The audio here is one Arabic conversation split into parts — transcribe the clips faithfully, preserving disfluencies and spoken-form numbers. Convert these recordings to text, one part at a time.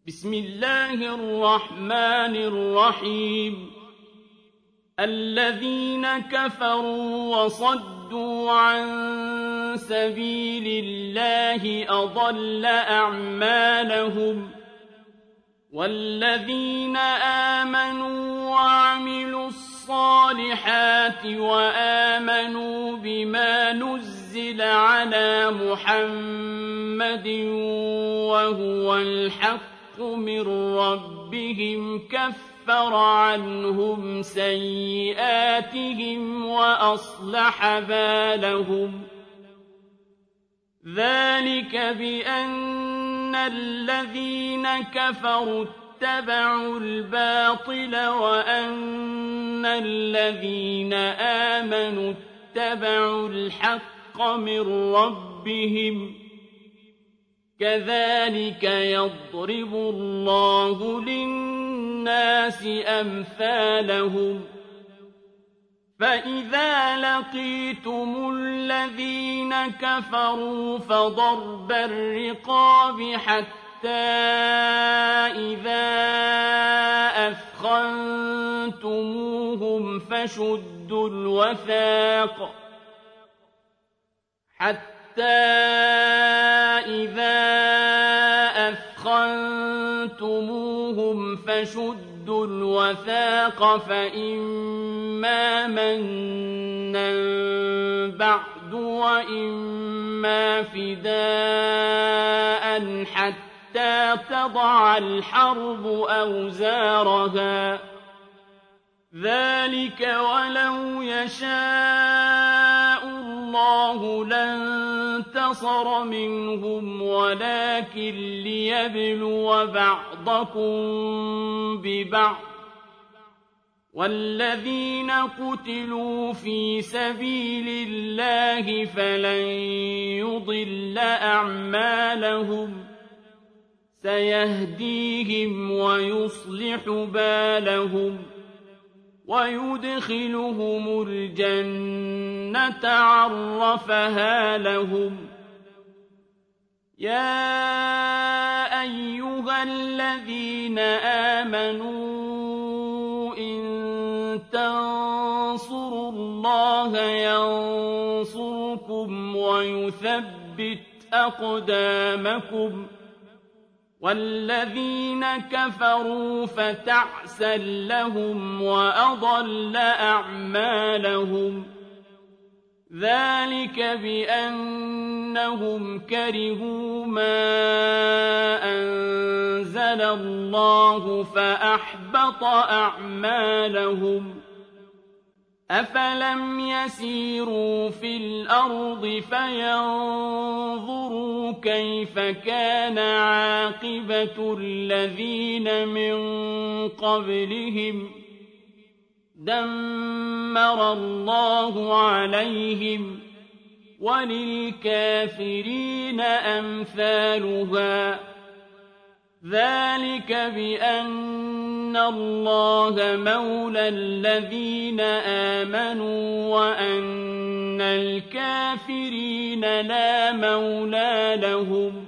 بسم الله الرحمن الرحيم الذين كفروا وصدوا عن سبيل الله أضل أعمالهم والذين آمنوا وعملوا الصالحات وآمنوا بما نزل على محمد وهو الحق من ربهم كفر عنهم سيئاتهم وأصلح بالهم ذلك بأن الذين كفروا اتبعوا الباطل وأن الذين آمنوا اتبعوا الحق من ربهم كذلك يضرب الله للناس أمثالهم فإذا لقيتم الذين كفروا فضرب الرقاب حتى إذا أثخنتموهم فشدوا الوثاق حتى إذا أثخنتموهم فشدوا الوثاق فإما منا بعد وإما فداء حتى تضع الحرب أوزارها ذلك ولو يشاء الله لانتصر منهم ولكن ليبلو بعضكم ببعض والذين قتلوا في سبيل الله فلن يضل أعمالهم سيهديهم ويصلح بالهم ويدخلهم الجنة عرفها لهم يا أيها الذين آمنوا إن تنصروا الله ينصركم ويثبت أقدامكم والذين كفروا فتعسا لهم وأضل أعمالهم ذلك بأنهم كرهوا ما أنزل الله فأحبط أعمالهم أفلم يسيروا في الأرض فينظروا كيف كان عاقبة الذين من قبلهم دمر الله عليهم وللكافرين أمثالها ذلك بأن الله مولى الذين آمنوا وأن الكافرين لا مولى لهم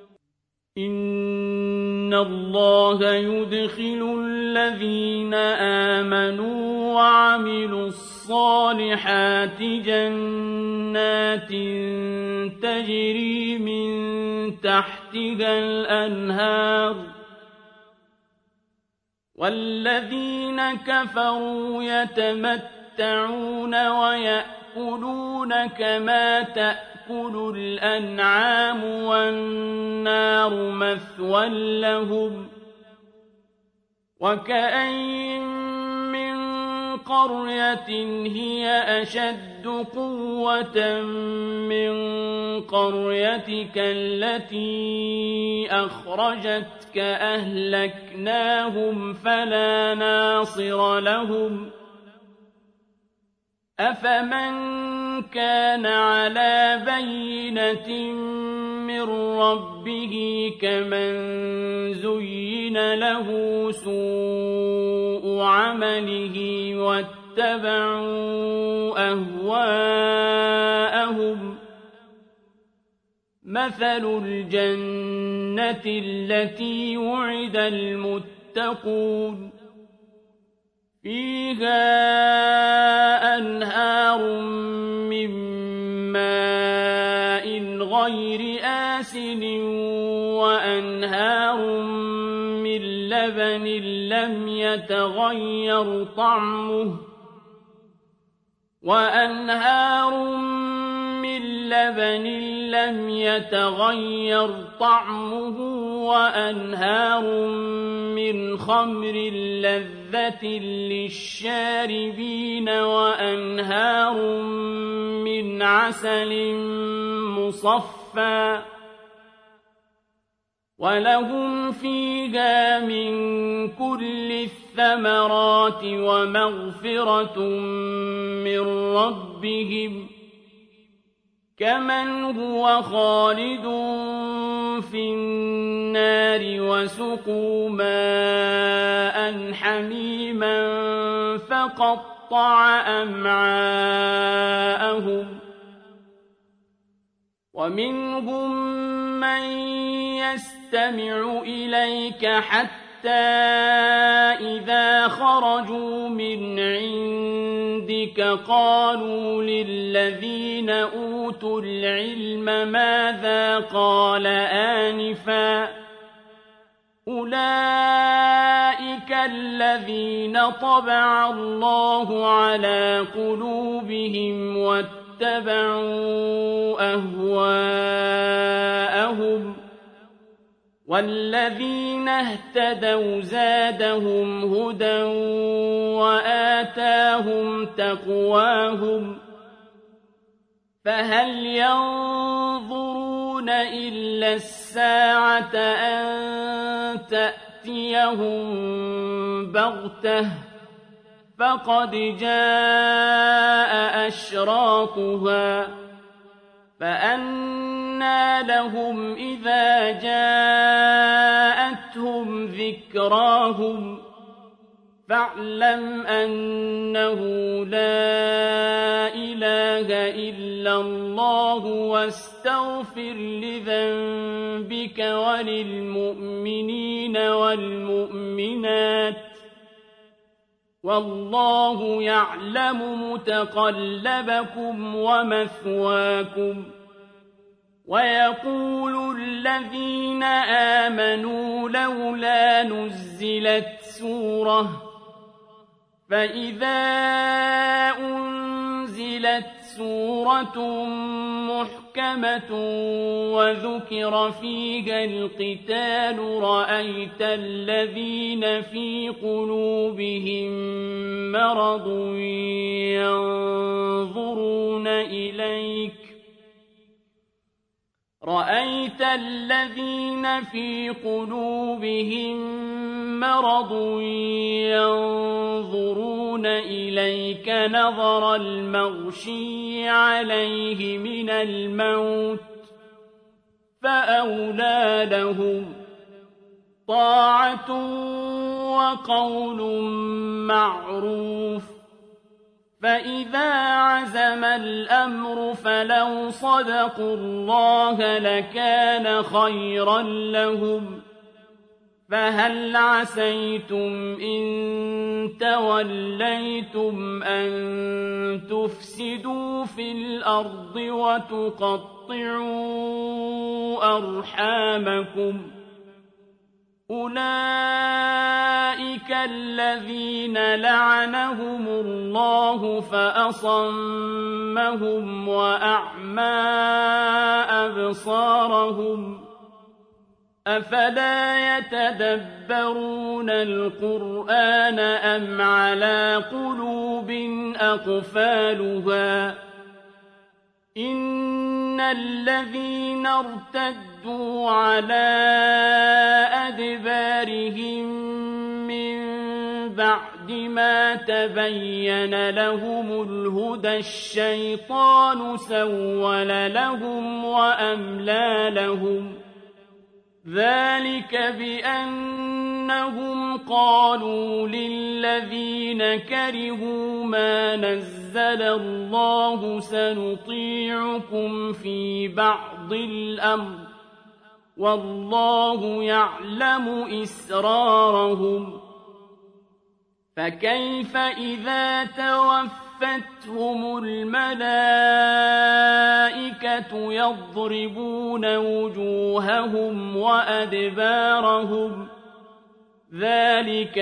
إن الله يدخل الذين آمنوا وعملوا الصالحات جنات تجري من تحتها الأنهار والذين كفروا يتمتعون ويأكلون كما تأكل الأنعام والنار مثوى لهم وكأين من قرية هي أشد قوة من قريتك التي أخرجتك أهلكناهم فلا ناصر لهم أفمن كان على بينة من ربه كمن زين له سوء عمله واتبعوا أهواءهم مثل الجنة التي وعد المتقون فيها أنهار من ماء غير آسن وأنهار من لبن لم يتغير طعمه وأنهار من لبن لم يتغير طعمه وأنهار من خمر لذة للشاربين وأنهار من عسل مصفى ولهم فيها من كل الثمرات ومغفرة من ربهم كمن هو خالد في النار وسقوا ماء حميما فقطع أمعاءهم ومنهم من يستمع إليك حتى إذا خرجوا من عندك قالوا للذين أوتوا العلم ماذا قال آنفا أولئك الذين طبع الله على قلوبهم واتبعوا أهواءهم والذين اهتدوا زادهم هدى وآتاهم تقواهم فهل ينظرون إلا الساعة أن تأتيهم بغتة فقد جاء أشراطها فأنى لهم إذا جاءتهم ذكراهم فاعلم أنه لا إله إلا الله واستغفر لذنبك وللمؤمنين والمؤمنات والله يعلم متقلبكم ومثواكم ويقول الذين آمنوا لولا نزلت سورة فإذا أنزلت سورة محكمة وذكر فيها القتال رأيت الذين في قلوبهم مرض ينظرون إليك رأيت الذين في قلوبهم مرض ينظرون إليك نظر المغشي عليه من الموت فأولى لهم طاعة وقول معروف فإذا عزم الأمر فلو صدقوا الله لكان خيرا لهم فهل عسيتم إن توليتم أن تفسدوا في الأرض وتقطعوا أرحامكم أولئك الذين لعنهم الله فأصمهم وأعمى أبصارهم أفلا يتدبرون القرآن أم على قلوب أقفالها إن الذين ارتدوا على أدبارهم من بعد ما تبين لهم الهدى الشيطان سول لهم وأملى لهم ذلك بأن أنهم قالوا للذين كرهوا ما نزل الله سنطيعكم في بعض الأمر والله يعلم إسرارهم فكيف إذا توفتهم الملائكة يضربون وجوههم وأدبارهم ذلك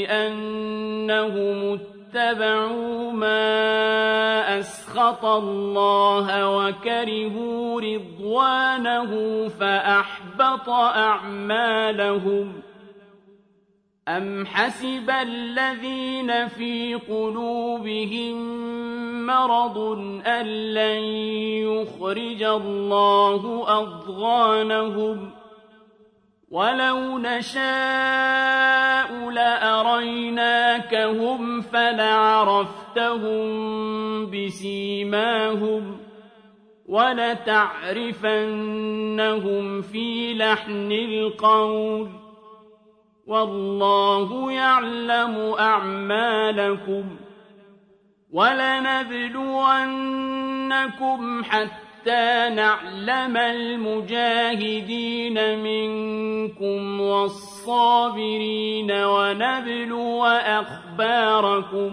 بأنهم اتبعوا ما أسخط الله وكرهوا رضوانه فأحبط أعمالهم أم حسب الذين في قلوبهم مرض أن لن يخرج الله أضغانهم ولو نشاء لأريناكهم فلعرفتهم بسيماهم ولتعرفنهم في لحن القول والله يعلم أعمالكم ولنبلونكم حتى نعلم المجاهدين منكم والصابرين ونبلو أخباركم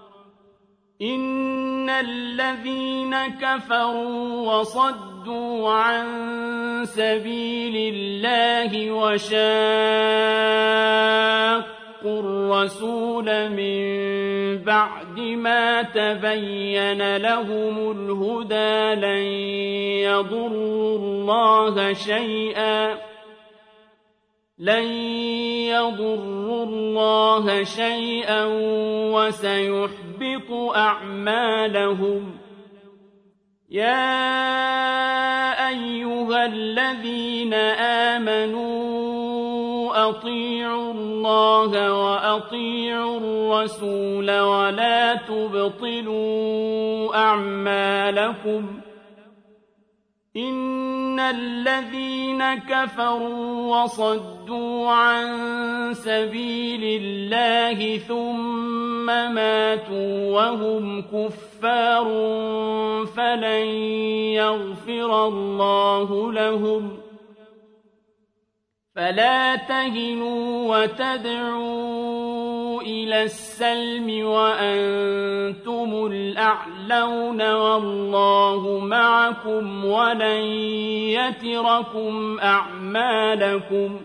إن الذين كفروا وصدوا عن سبيل الله وشاقوا الرسول من بعد ما تبين لهم الهدى لن يضروا الله شيئا لن يضروا الله شيئا وسيحبط أعمالهم يا أيها الذين آمنوا أطيعوا الله وأطيعوا الرسول ولا تبطلوا أعمالكم إن الذين كفروا وصدوا عن سبيل الله ثم ماتوا وهم كفار فلن يغفر الله لهم فلا تهنوا وتدعوا إلى السلم وأنتم الأعلون والله معكم ولن يتركم أعمالكم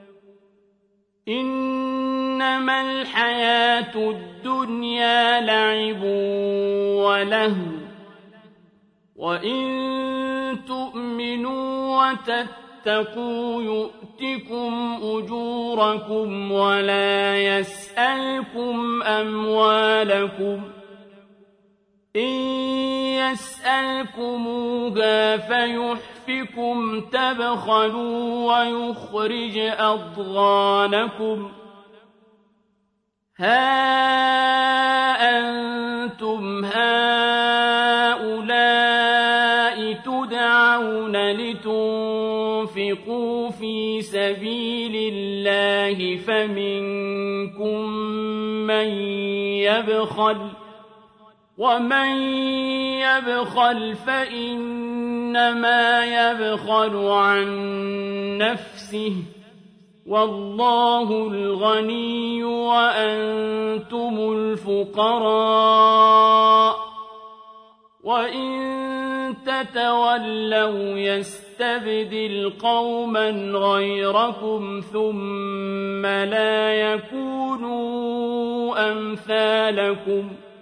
إنما الحياة الدنيا لعب ولهو وإن تؤمنوا وتتقوا يؤتكم أجوركم ولا يسألكم أموالكم إن يسألكموها فيحفكم تبخلوا ويخرج أضغانكم ها أنتم هؤلاء تدعون لتنفقوا في سبيل الله فمنكم من يبخل ومن يبخل فإنما يبخل عن نفسه والله الغني وأنتم الفقراء وإن تتولوا يستبدل قوما غيركم ثم لا يكونوا أمثالكم